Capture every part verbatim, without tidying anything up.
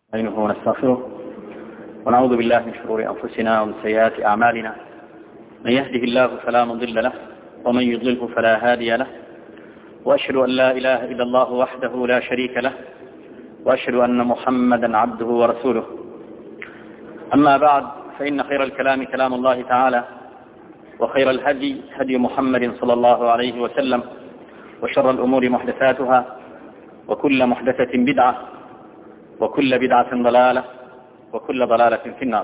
نستعينه ونستغفره ونعوذ بالله من شرور أنفسنا ومن سيئات أعمالنا. من يهده الله فلا مضل له ومن يضلله فلا هادي له، وأشهد أن لا إله إلا الله وحده لا شريك له، وأشهد أن محمدا عبده ورسوله. أما بعد، فإن خير الكلام كلام الله تعالى، وخير الهدي هدي محمد صلى الله عليه وسلم، وشر الأمور محدثاتها، وكل محدثة بدعة، وكل بدعة ضلالة، وكل ضلالة في النار.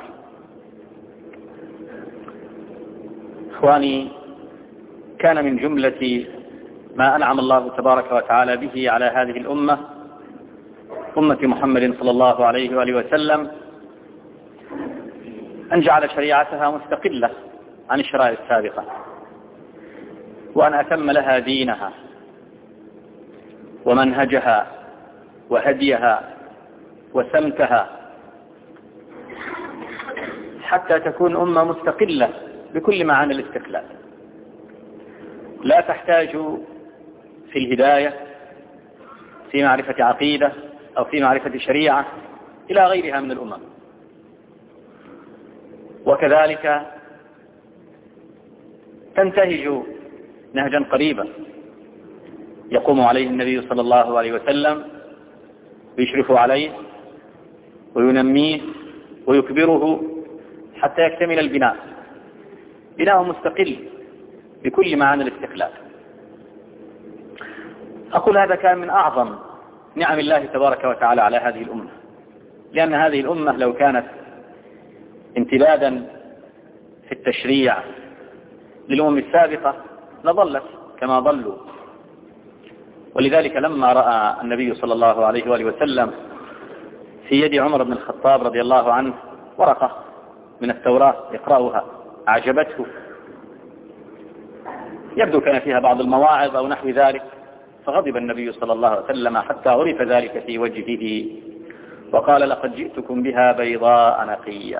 إخواني، كان من جملة ما أنعم الله تبارك وتعالى به على هذه الأمة، أمة محمد صلى الله عليه وآله وسلم، أن جعل شريعتها مستقلة عن الشرائع السابقة، وأن أتم لها دينها ومنهجها وهديها وسمتها، حتى تكون أمة مستقلة بكل معاني الاستقلال، لا تحتاج في الهداية في معرفة عقيدة أو في معرفة شريعة إلى غيرها من الأمم. وكذلك تنتهج نهجا قريبا يقوم عليه النبي صلى الله عليه وسلم، ويشرف عليه وينميه ويكبره حتى يكتمل البناء، بناء مستقل بكل معاني الاستقلال. أقول هذا كان من أعظم نعم الله تبارك وتعالى على هذه الأمة، لأن هذه الأمة لو كانت امتدادا في التشريع للأمم السابقة لضلت كما ضلوا. ولذلك لما رأى النبي صلى الله عليه وآله وسلم في يد عمر بن الخطاب رضي الله عنه ورقة من التوراة يقرأها أعجبته، يبدو كان فيها بعض المواعظ أو نحو ذلك، فغضب النبي صلى الله عليه وسلم حتى عرف ذلك في وجهه، وقال: لقد جئتكم بها بيضاء نقية،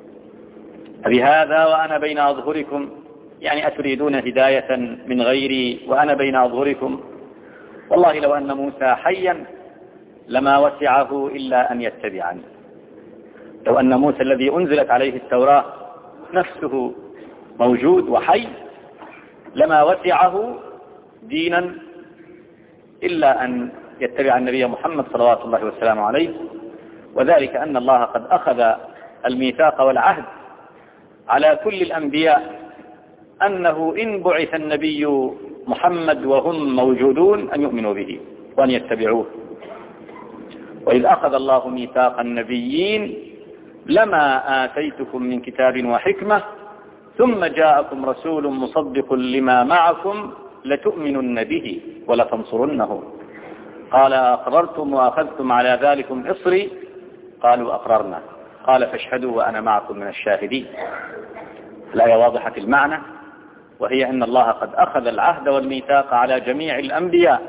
أبهذا وأنا بين أظهركم، يعني أتريدون هداية من غيري وأنا بين أظهركم؟ والله لو أن موسى حيا لما وسعه إلا أن يتبعني. لو أن موسى الذي أنزلت عليه التوراة نفسه موجود وحي لما وسعه دينا إلا أن يتبع النبي محمد صلوات الله وسلامه عليه. وذلك أن الله قد أخذ الميثاق والعهد على كل الأنبياء أنه إن بعث النبي محمد وهم موجودون أن يؤمنوا به وأن يتبعوه. وإذ أخذ الله ميثاق النبيين لما آتيتكم من كتاب وحكمة ثم جاءكم رسول مصدق لما معكم لتؤمنن به ولتنصرنه، قال: أقررتم وأخذتم على ذلكم إصري؟ قالوا: أقررنا. قال: فاشهدوا وأنا معكم من الشاهدين. الآية واضحة المعنى، وهي أن الله قد أخذ العهد والميثاق على جميع الأنبياء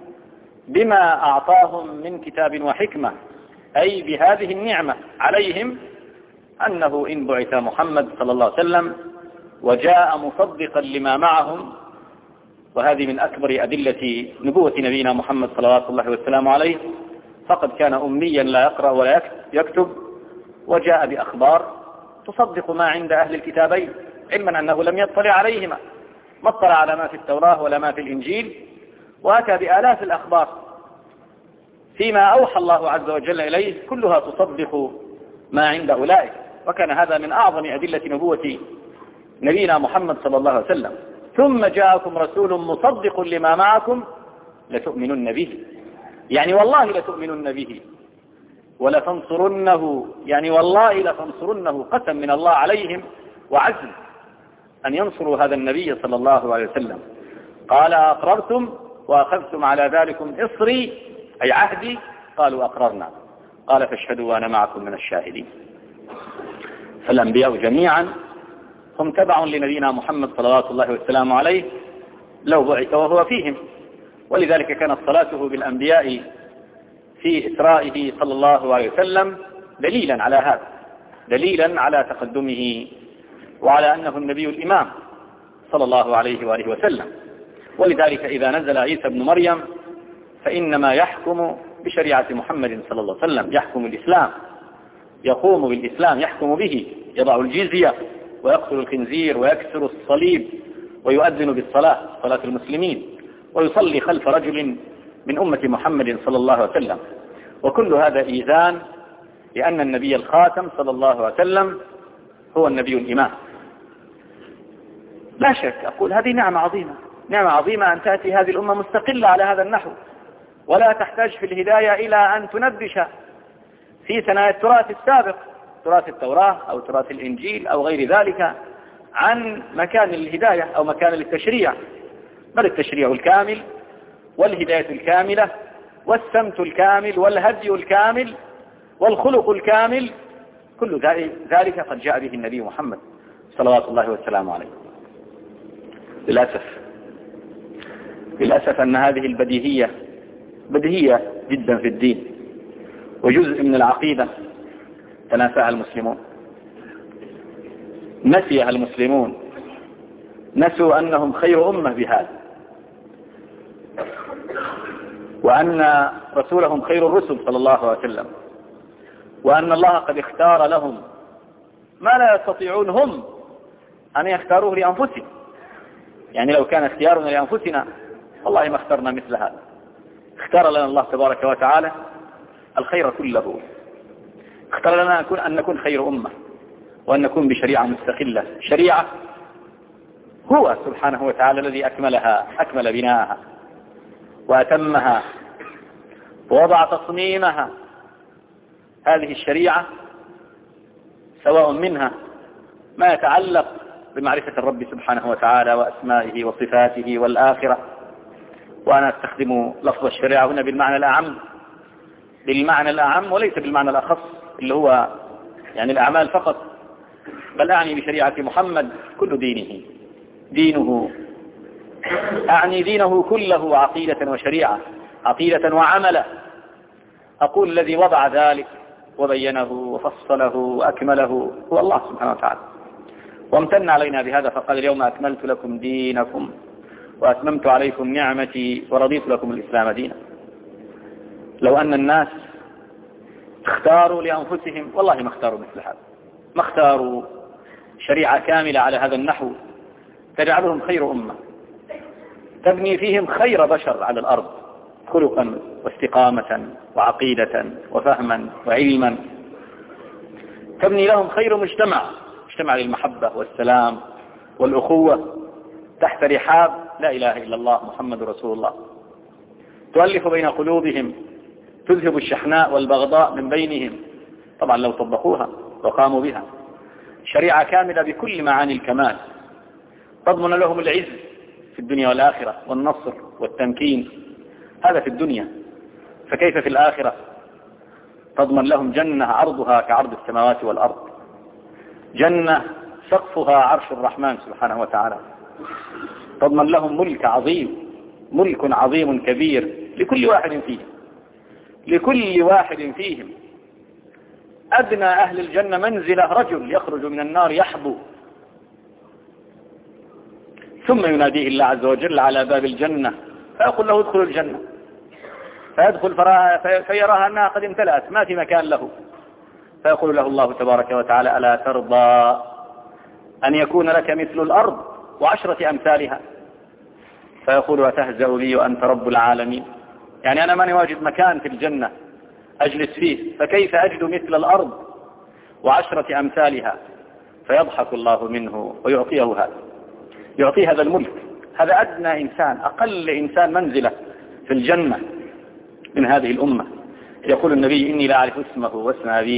بما أعطاهم من كتاب وحكمة، أي بهذه النعمة عليهم أنه إن بعث محمد صلى الله عليه وسلم وجاء مصدقا لما معهم، وهذه من أكبر أدلة نبوة نبينا محمد صلوات الله وسلامه عليه، فقد كان أميا لا يقرأ ولا يكتب، وجاء بأخبار تصدق ما عند أهل الكتابين، علما أنه لم يطلع عليهما، ما اطلع على ما في التوراة ولا ما في الإنجيل، وأتى بآلاف الأخبار فيما أوحى الله عز وجل إليه كلها تصدق ما عند أولئك. وكان هذا من أعظم أدلة نبوة نبينا محمد صلى الله عليه وسلم. ثم جاءكم رسول مصدق لما معكم لتؤمنن به، يعني والله لتؤمنن به، ولتنصرنه، يعني والله لتنصرنه، قسم من الله عليهم وعزم أن ينصروا هذا النبي صلى الله عليه وسلم. قال: أقررتم وأخذتم على ذلكم إصري، أي عهدي؟ قالوا: أقررنا. قال: فاشهدوا وأنا معكم من الشاهدين. فالأنبياء جميعا هم تبع لنبينا محمد صلوات الله وسلامه عليه لو بعث وهو فيهم. ولذلك كانت صلاته بالأنبياء في إسرائه صلى الله عليه وسلم دليلا على هذا، دليلا على تقدمه وعلى أنه النبي الإمام صلى الله عليه وآله وسلم. ولذلك إذا نزل عيسى بن مريم فإنما يحكم بشريعة محمد صلى الله عليه وسلم، يحكم الإسلام، يقوم بالإسلام، يحكم به، يضع الجزية ويقتل الخنزير ويكسر الصليب ويؤذن بالصلاة، صلاة المسلمين، ويصلي خلف رجل من أمة محمد صلى الله عليه وسلم. وكل هذا إيذان لأن النبي الخاتم صلى الله عليه وسلم هو النبي الإمام. لا شك، أقول هذه نعمة عظيمة، نعمة عظيمة أن تأتي هذه الأمة مستقلة على هذا النحو، ولا تحتاج في الهداية إلى أن تنبش في ثنايا التراث السابق، تراث التوراة أو تراث الإنجيل أو غير ذلك، عن مكان الهداية أو مكان التشريع، بل التشريع الكامل والهداية الكاملة والسمت الكامل والهدي الكامل والخلق الكامل، كل ذلك قد جاء به النبي محمد صلوات الله والسلام عليه. للأسف للأسف أن هذه البديهية بديهية جدا في الدين وجزء من العقيدة تناساها المسلمون، نسيها المسلمون، نسوا أنهم خير أمة بهذا، وأن رسولهم خير الرسل صلى الله عليه وسلم، وأن الله قد اختار لهم ما لا يستطيعون هم أن يختاروه لأنفسهم. يعني لو كان اختيارنا لأنفسنا والله ما اخترنا مثل هذا. اختار لنا الله تبارك وتعالى الخير كله، اختار لنا أن نكون, أن نكون خير أمة، وأن نكون بشريعة مستقلة، شريعة هو سبحانه وتعالى الذي أكملها، أكمل بناءها وأتمها ووضع تصميمها. هذه الشريعة سواء منها ما يتعلق بمعرفة الرب سبحانه وتعالى وأسمائه وصفاته والآخرة، وأنا أستخدم لفظ الشريعة هنا بالمعنى الأعم، بالمعنى الأعم وليس بالمعنى الأخص اللي هو يعني الأعمال فقط، بل أعني بشريعة محمد كل دينه، دينه أعني دينه كله عقيدة وشريعة، عقيدة وعملا. أقول الذي وضع ذلك وبينه وفصله وأكمله هو الله سبحانه وتعالى، وامتن علينا بهذا فقال اليوم أكملت لكم دينكم وأتممت عليكم نعمتي ورضيت لكم الإسلام دينا. لو أن الناس اختاروا لأنفسهم والله ما اختاروا مثل هذا، ما اختاروا شريعة كاملة على هذا النحو تجعلهم خير أمة، تبني فيهم خير بشر على الأرض خلقا واستقامة وعقيدة وفهما وعلما، تبني لهم خير مجتمع، مجتمع للمحبة والسلام والأخوة تحت رحاب لا إله إلا الله محمد رسول الله، تؤلف بين قلوبهم، تذهب الشحناء والبغضاء من بينهم. طبعا لو طبقوها وقاموا بها، شريعة كاملة بكل معاني الكمال تضمن لهم العز في الدنيا والآخرة والنصر والتمكين، هذا في الدنيا، فكيف في الآخرة؟ تضمن لهم جنة عرضها كعرض السماوات والأرض، جنة سقفها عرش الرحمن سبحانه وتعالى، تضمن لهم ملك عظيم، ملك عظيم كبير لكل واحد فيهم، لكل واحد فيهم. أدنى أهل الجنة منزلة رجل يخرج من النار يحبو، ثم يناديه الله عز وجل على باب الجنة فيقول له ادخل الجنة، فيدخل فيراها أنها قد امتلأت ما في مكان له، فيقول له الله تبارك وتعالى ألا ترضى أن يكون لك مثل الأرض وعشرة أمثالها؟ فيقول أتهزأ بي وأنت رب العالمين، يعني أنا ماني واجد مكان في الجنة أجلس فيه، فكيف أجد مثل الأرض وعشرة أمثالها؟ فيضحك الله منه ويعطيه هذا، يعطيه هذا الملك. هذا أدنى إنسان، أقل إنسان منزلة في الجنة من هذه الأمة. يقول النبي إني لا أعرف اسمه واسم أبيه.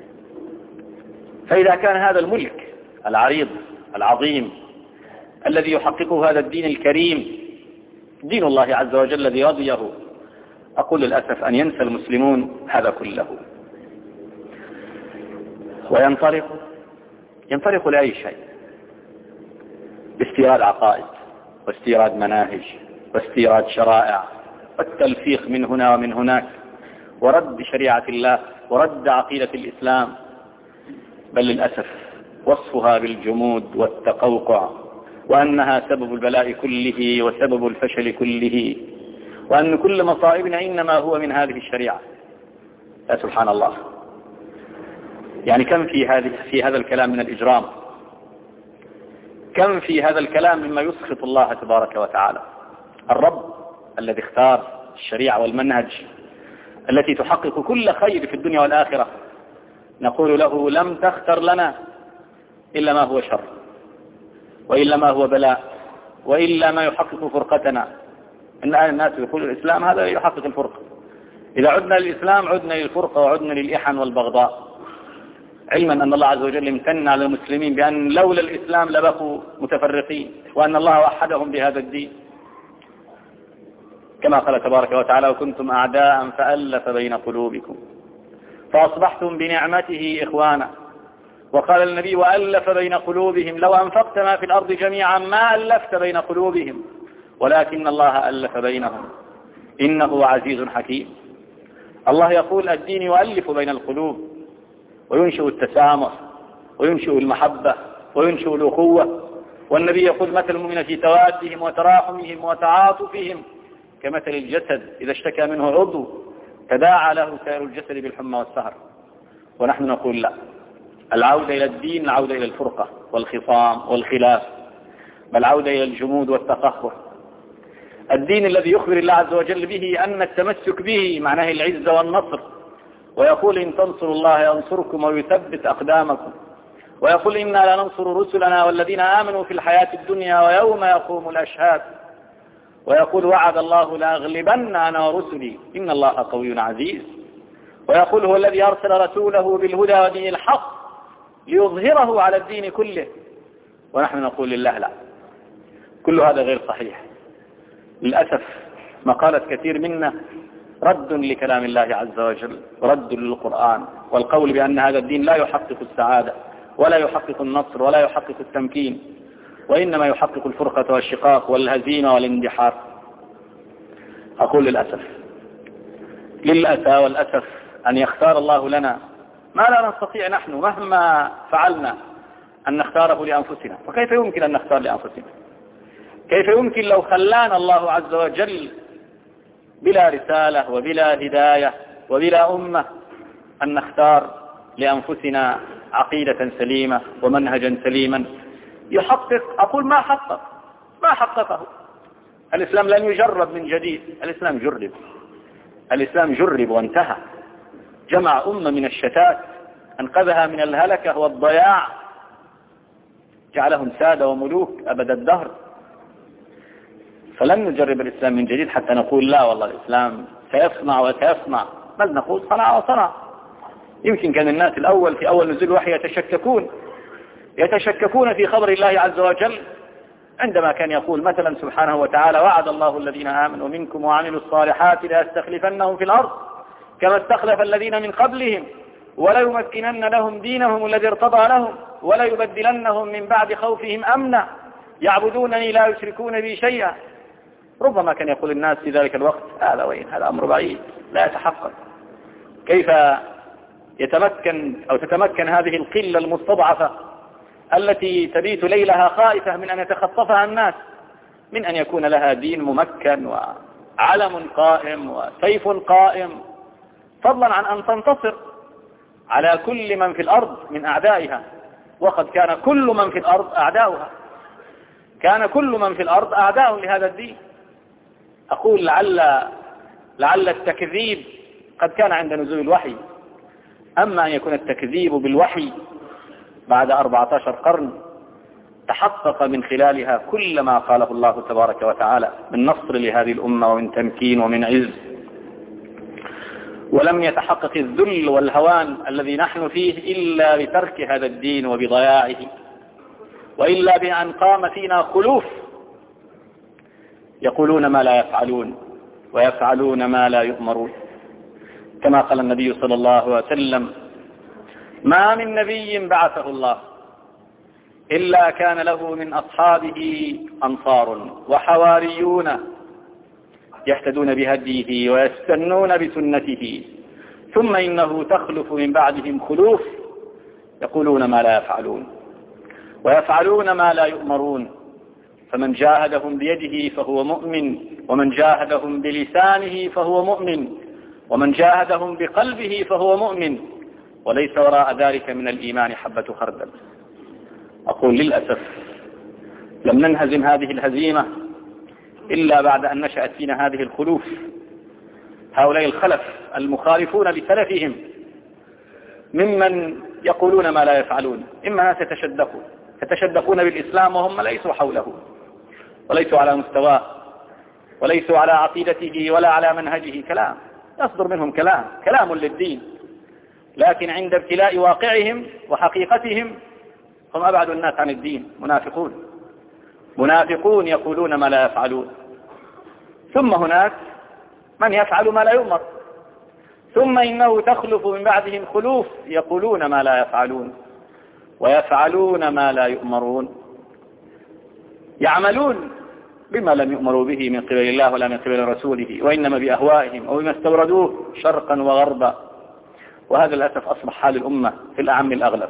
فإذا كان هذا الملك العريض العظيم الذي يحققه هذا الدين الكريم، دين الله عز وجل الذي رضيه، أقول للأسف أن ينسى المسلمون هذا كله وينطلق ينطلق لأي شيء، باستيراد عقائد واستيراد مناهج واستيراد شرائع والتلفيق من هنا ومن هناك، ورد شريعة الله ورد عقيدة الإسلام، بل للأسف وصفها بالجمود والتقوقع، وأنها سبب البلاء كله وسبب الفشل كله، وأن كل مصائبنا إنما هو من هذه الشريعة. يا سبحان الله، يعني كم في هذه في هذا الكلام من الإجرام، كم في هذا الكلام مما يسخط الله تبارك وتعالى. الرب الذي اختار الشريعة والمنهج التي تحقق كل خير في الدنيا والآخرة، نقول له لم تختر لنا إلا ما هو شر، وإلا ما هو بلاء، وإلا ما يحقق فرقتنا. إن الناس يقول الإسلام هذا يحقق الفرقة، إذا عدنا للإسلام عدنا للفرقة وعدنا للإحن والبغضاء، علما أن الله عز وجل امتن على المسلمين بأن لولا الإسلام لبقوا متفرقين، وأن الله وحدهم بهذا الدين، كما قال تبارك وتعالى: وكنتم أعداء فألف بين قلوبكم فأصبحتم بنعمته إخوانا. وقال النبي: وألف بين قلوبهم لو أنفقت ما في الأرض جميعا ما ألفت بين قلوبهم ولكن الله ألف بينهم إنه عزيز حكيم. الله يقول الدين يؤلف بين القلوب وينشئ التسامح وينشئ المحبة وينشئ الأخوة. والنبي يقول: مثل المؤمن في توادهم وتراحمهم وتعاطفهم كمثل الجسد إذا اشتكى منه عضو تداعى له سائر الجسد بالحمى والسهر. ونحن نقول لا، العودة إلى الدين العودة إلى الفرقة والخصام والخلاف، بل عودة إلى الجمود والتقهر. الدين الذي يخبر الله عز وجل به أن التمسك به معناه العزة والنصر، ويقول: إن تنصروا الله ينصركم ويثبت أقدامكم، ويقول: إنا لننصر رسلنا والذين آمنوا في الحياة الدنيا ويوم يقوم الأشهاد، ويقول: وعد الله لأغلبن أنا ورسلي إن الله قوي عزيز، ويقول: هو الذي أرسل رسوله بالهدى ودين الحق ليظهره على الدين كله. ونحن نقول لله لا، كل هذا غير صحيح. للأسف مقالة كثير منا رد لكلام الله عز وجل، رد للقرآن، والقول بأن هذا الدين لا يحقق السعادة ولا يحقق النصر ولا يحقق التمكين، وإنما يحقق الفرقة والشقاق والهزيمة والاندحار. أقول للأسف للأسى والأسف أن يختار الله لنا ما لا نستطيع نحن مهما فعلنا أن نختاره لأنفسنا. فكيف يمكن أن نختار لأنفسنا؟ كيف يمكن لو خلانا الله عز وجل بلا رسالة وبلا هداية وبلا أمة أن نختار لأنفسنا عقيدة سليمة ومنهجا سليما يحقق؟ أقول ما حقق ما حققه. الإسلام لن يجرب من جديد، الإسلام جرب، الإسلام جرب وانتهى، جمع أمة من الشتات، أنقذها من الهلكة والضياع، جعلهم سادة وملوك أبد الدهر. فلن نجرب الإسلام من جديد حتى نقول لا والله الإسلام سيصنع وسيصنع، بل نقول صنع وصنع. يمكن كان الناس الأول في أول نزول الوحي يتشككون يتشككون في خبر الله عز وجل، عندما كان يقول مثلا سبحانه وتعالى: وعد الله الذين آمنوا منكم وعملوا الصالحات ليستخلفنهم في الأرض كما استخلف الذين من قبلهم وليمكنن لهم دينهم الذي ارتضى لهم وليبدلنهم من بعد خوفهم أمنا يعبدونني لا يشركون بي شيئا. ربما كان يقول الناس في ذلك الوقت: هذا وين، هذا أمر بعيد لا يتحقق. كيف يتمكن أو تتمكن هذه القلة المستضعفة التي تبيت ليلها خائفة من أن يتخطفها الناس من أن يكون لها دين ممكن وعلم قائم وسيف قائم، فضلا عن أن تنتصر على كل من في الأرض من أعدائها؟ وقد كان كل من في الأرض أعداؤها، كان كل من في الأرض أعداء لهذا الدين. أقول لعل لعل التكذيب قد كان عند نزول الوحي، أما أن يكون التكذيب بالوحي بعد أربعة عشر قرن تحقق من خلالها كل ما قاله الله تبارك وتعالى من نصر لهذه الأمة ومن تمكين ومن عز، ولم يتحقق الذل والهوان الذي نحن فيه إلا بترك هذا الدين وبضياعه، وإلا بأن قام فينا خلوف يقولون ما لا يفعلون ويفعلون ما لا يؤمرون. كما قال النبي صلى الله عليه وسلم: ما من نبي بعثه الله إلا كان له من أصحابه أنصار وحواريون يهتدون بهديه ويستنون بسنته، ثم إنه تخلف من بعدهم خلوف يقولون ما لا يفعلون ويفعلون ما لا يؤمرون، فمن جاهدهم بيده فهو مؤمن، ومن جاهدهم بلسانه فهو مؤمن، ومن جاهدهم بقلبه فهو مؤمن، وليس وراء ذلك من الإيمان حبة خردل. أقول للأسف لم ننهزم هذه الهزيمة إلا بعد أن نشأت فينا هذه الخلوف، هؤلاء الخلف المخالفون لسلفهم، ممن يقولون ما لا يفعلون. إما ناس يتشدقون يتشدقون بالإسلام وهم ليسوا حوله وليسوا على مستواه وليسوا على عقيدته ولا على منهجه. كلام يصدر منهم كلام كلام للدين، لكن عند ابتلاء واقعهم وحقيقتهم هم أبعد الناس عن الدين. منافقون منافقون يقولون ما لا يفعلون. ثم هناك من يفعل ما لا يؤمر، ثم إنه تخلف من بعدهم خلوف يقولون ما لا يفعلون ويفعلون ما لا يؤمرون، يعملون بما لم يؤمروا به من قبل الله ولا من قبل رسوله، وإنما بأهوائهم أو بما استوردوه شرقا وغربا. وهذا للأسف أصبح حال الأمة في الأعم الأغلب،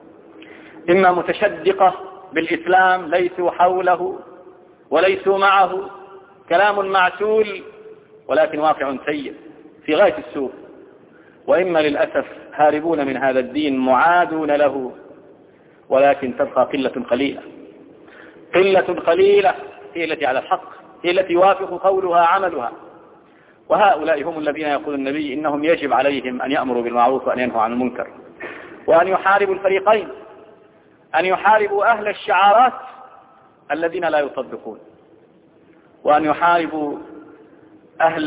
إما متشدقة بالإسلام ليسوا حوله وليسوا معه، كلام معسول ولكن واقع سيء في غاية السوء، وإما للأسف هاربون من هذا الدين معادون له، ولكن تبقى قلة قليلة قلة قليلة هي التي على الحق، هي التي يوافق قولها عملها. وهؤلاء هم الذين يقول النبي إنهم يجب عليهم أن يأمروا بالمعروف وأن ينهوا عن المنكر، وأن يحاربوا الفريقين، أن يحاربوا أهل الشعارات الذين لا يصدقون، وأن يحاربوا أهل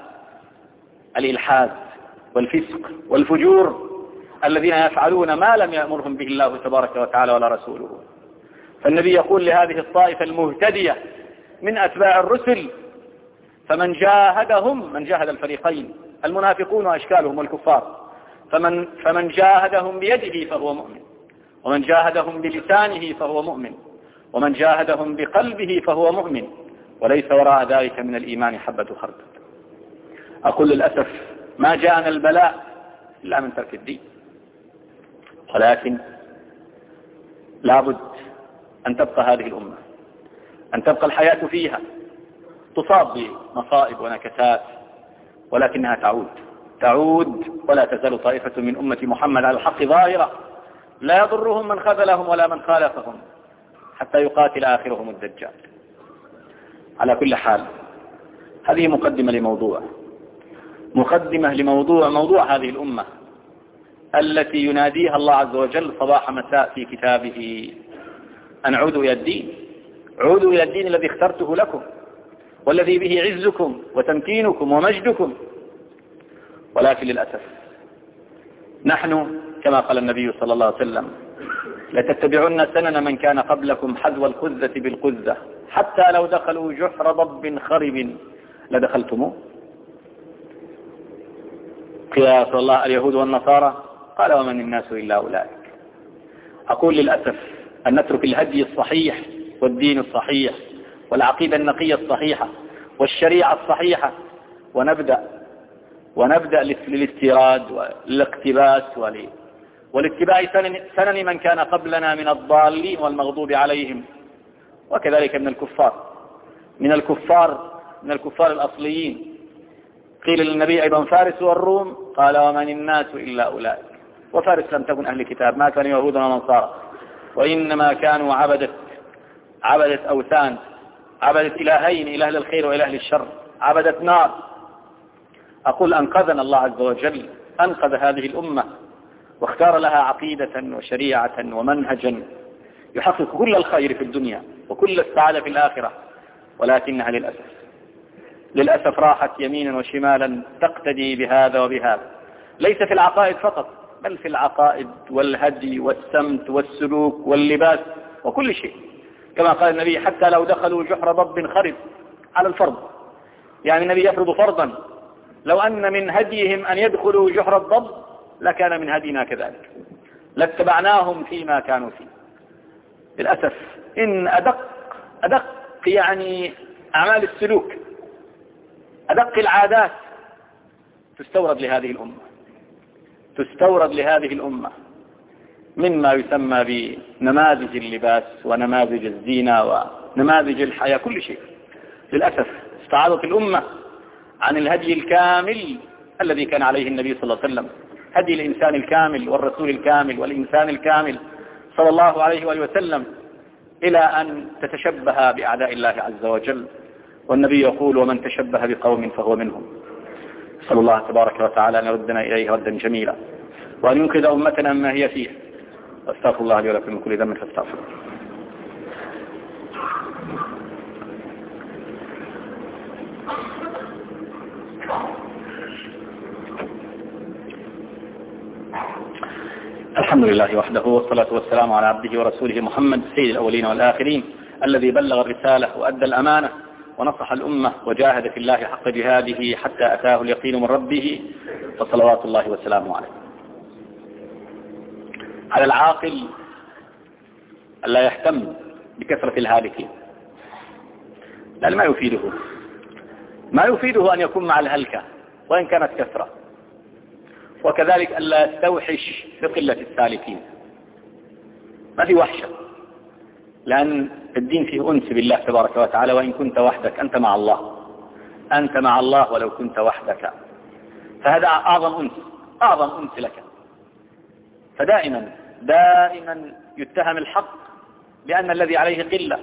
الإلحاد والفسق والفجور الذين يفعلون ما لم يأمرهم به الله تبارك وتعالى ولا رسوله. فالنبي يقول لهذه الطائفة المهتدية من أتباع الرسل: فمن جاهدهم، من جاهد الفريقين المنافقون وأشكالهم والكفار، فمن, فمن جاهدهم بيده فهو مؤمن، ومن جاهدهم بلسانه فهو مؤمن، ومن جاهدهم بقلبه فهو مؤمن، وليس وراء ذلك من الإيمان حبة خردل. أقول للأسف ما جاءنا البلاء إلا من ترك الدين، ولكن لابد أن تبقى هذه الأمة، أن تبقى الحياة فيها، تصاب بمصائب ونكسات، ولكنها تعود تعود ولا تزال طائفة من أمة محمد على الحق ظاهرة، لا يضرهم من خذلهم ولا من خالفهم حتى يقاتل آخرهم الدجال. على كل حال، هذه مقدمة لموضوع مقدمة لموضوع موضوع هذه الأمة التي يناديها الله عز وجل صباح مساء في كتابه أن عودوا إلى الدين، عودوا إلى الدين الذي اخترته لكم والذي به عزكم وتمكينكم ومجدكم. ولكن للأسف نحن كما قال النبي صلى الله عليه وسلم: لتتبعن سنن من كان قبلكم حذو القذة بالقذة حتى لو دخلوا جحر ضب خرب لدخلتموه. قيل يا رسول الله اليهود والنصارى؟ قال: ومن الناس إلا أولئك. أقول للأسف أن نترك الهدي الصحيح والدين الصحيح والعقيدة النقية الصحيحة والشريعة الصحيحة ونبدأ ونبدأ للاستيراد والاقتباس والاتباع سنن من كان قبلنا من الضالين والمغضوب عليهم، وكذلك من الكفار من الكفار من الكفار الأصليين. قيل للنبي أيضا: فارس والروم؟ قال: ومن الناس إلا أولئك. وفارس لم تكن أهل كتاب، ما كانوا يهودا ونصارى، وإنما كانوا عبدة عبدة أوثان، عبدة إلهين، إله للخير وإله للشر، عبدة نار. أقول أنقذنا الله عز وجل، أنقذ هذه الأمة واختار لها عقيدة وشريعة ومنهجا يحقق كل الخير في الدنيا وكل السعادة في الآخرة، ولكنها للأسف للأسف راحت يمينا وشمالا تقتدي بهذا وبهذا، ليس في العقائد فقط بل في العقائد والهدي والسمت والسلوك واللباس وكل شيء. كما قال النبي: حتى لو دخلوا جحر ضب خرب، على الفرض، يعني النبي يفرض فرضا: لو أن من هديهم أن يدخلوا جحر الضب لكان من هدينا كذلك، لاتبعناهم فيما كانوا فيه. للأسف إن أدق أدق يعني أعمال السلوك، أدق العادات تستورد لهذه الأمة تستورد لهذه الأمة مما يسمى بنماذج اللباس ونماذج الزينة نماذج الحياة، كل شيء. للأسف استعاضت الأمة عن الهدي الكامل الذي كان عليه النبي صلى الله عليه وسلم، هدي الإنسان الكامل والرسول الكامل والإنسان الكامل صلى الله عليه وآله وسلم، إلى أن تتشبه بأعداء الله عز وجل. والنبي يقول: ومن تشبه بقوم فهو منهم. صلى الله تبارك وتعالى أن يردنا إليه ردا جميلا، وأن ينقذ أمتنا مما هي فيه. واستغفر الله لي ولكم من كل ذنب فاستغفروه. الحمد لله وحده، والصلاة والسلام على عبده ورسوله محمد سيد الأولين والآخرين، الذي بلغ الرسالة وأدى الأمانة ونصح الأمة وجاهد في الله حق جهاده حتى أتاه اليقين من ربه، فصلوات الله وسلامه عليه. على العاقل ألا يهتم بكثرة الهالكين، لأن ما يفيده ما يفيده أن يكون مع الهلكة وإن كانت كثرة، وكذلك ألا يستوحش بقلة السالكين. ما في وحشة، لأن الدين فيه أنس بالله تبارك وتعالى. وإن كنت وحدك أنت مع الله، أنت مع الله ولو كنت وحدك، فهذا أعظم أنس، أعظم أنس لك. فدائما دائما يتهم الحق بأن الذي عليه قلة،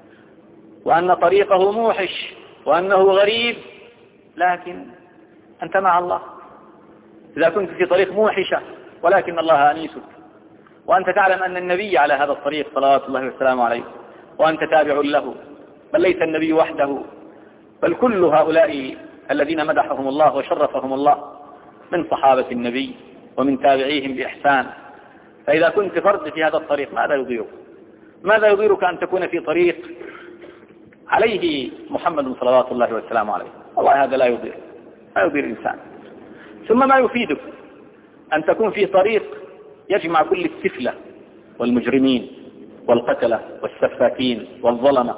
وأن طريقه موحش، وأنه غريب، لكن أنت مع الله. إذا كنت في طريق موحشة ولكن الله أنيسك، وأنت تعلم أن النبي على هذا الطريق صلوات الله والسلام عليه، وأنت تابع له، بل ليس النبي وحده، بل كل هؤلاء الذين مدحهم الله وشرفهم الله من صحابة النبي ومن تابعيهم بإحسان. فإذا كنت فرد في هذا الطريق ماذا يضيرك؟ ماذا يضيرك أن تكون في طريق عليه محمد صلوات الله والسلام عليه؟ والله هذا لا يضير، لا يضير إنسان. ثم ما يفيدك أن تكون في طريق يجمع كل السفلة والمجرمين والقتلة والسفاكين والظلمة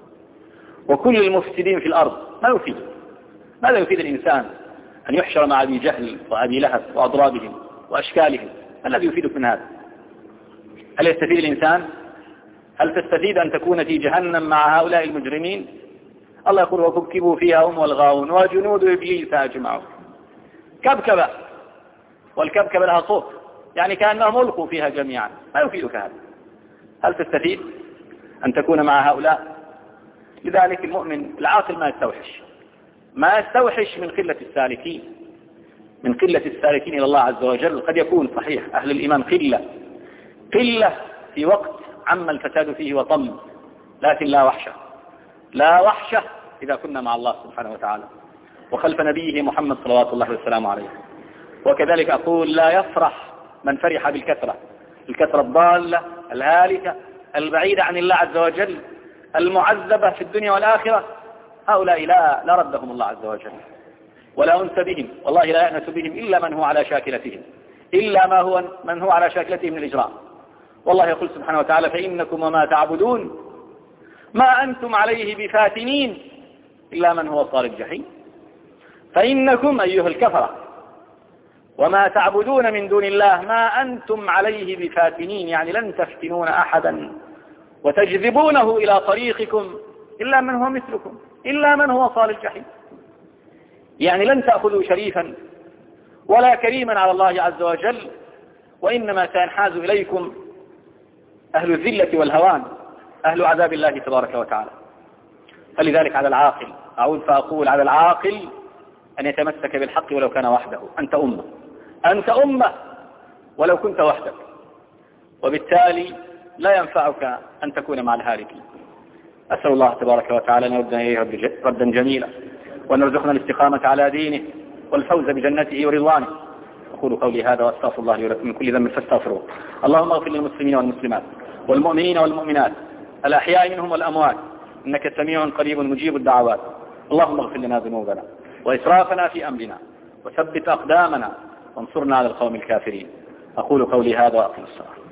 وكل المفسدين في الأرض. ما يفيد. ماذا يفيد الإنسان أن يحشر مع أبي جهل وأبي لهب وأضرابهم وأشكالهم؟ ما الذي يفيدك من هذا؟ هل يستفيد الإنسان؟ هل تستفيد أن تكون في جهنم مع هؤلاء المجرمين؟ الله يقول: وكبكبوا فيها هم والغاوون وجنود إبليس أجمعون. كبكبة، والكبكبة لها صوت، يعني كأنهم ألقوا فيها جميعا. ما يفيدك هذا. هل تستفيد أن تكون مع هؤلاء؟ لذلك المؤمن العاقل ما يستوحش ما يستوحش من قلة السالكين، من قلة السالكين إلى الله عز وجل. قد يكون صحيح أهل الإيمان قلة قلة في وقت عم الفساد فيه وطم، لكن لا وحشة لا وحشة إذا كنا مع الله سبحانه وتعالى وخلف نبيه محمد صلوات الله والسلام عليه. وكذلك أقول: لا يفرح من فرح بالكثرة، الكثرة الضالة الهالكة البعيدة عن الله عز وجل المعذبة في الدنيا والآخرة. هؤلاء لا لا ردهم الله عز وجل ولا أنس بهم، والله لا يأنس بهم إلا من هو على شاكلتهم، إلا ما هو من هو على شاكلتهم من الإجرام. والله يقول سبحانه وتعالى: فإنكم وما تعبدون ما أنتم عليه بفاتنين إلا من هو صال الجحيم. فإنكم أيها الكفرة وما تعبدون من دون الله ما أنتم عليه بفاتنين، يعني لن تفتنون أحدا وتجذبونه إلى طريقكم إلا من هو مثلكم، إلا من هو صال الجحيم. يعني لن تأخذوا شريفا ولا كريما على الله عز وجل، وإنما سينحاز إليكم أهل الذلة والهوان، أهل عذاب الله تبارك وتعالى. فلذلك على العاقل، أعود فأقول: على العاقل أن يتمسك بالحق ولو كان وحده. أنت أمة أنت أمة ولو كنت وحدك، وبالتالي لا ينفعك أن تكون مع الهالكين. أسأل الله تبارك وتعالى أن يردنا إليه ردا جميلا، وأن يرزقنا الاستقامة على دينه والفوز بجنته ورضوانه. أقول قولي هذا وأستغفر الله لي ولكم من كل ذنب فاستغفروه. اللهم اغفر للمسلمين والمسلمات والمؤمنين والمؤمنات الأحياء منهم والأموات، إنك سميع قريب مجيب الدعوات. اللهم اغفر لنا ذنوبنا وإسرافنا في أمرنا، وثبت أقدامنا، وانصرنا على القوم الكافرين. أقول قولي هذا وأقم الصلاة.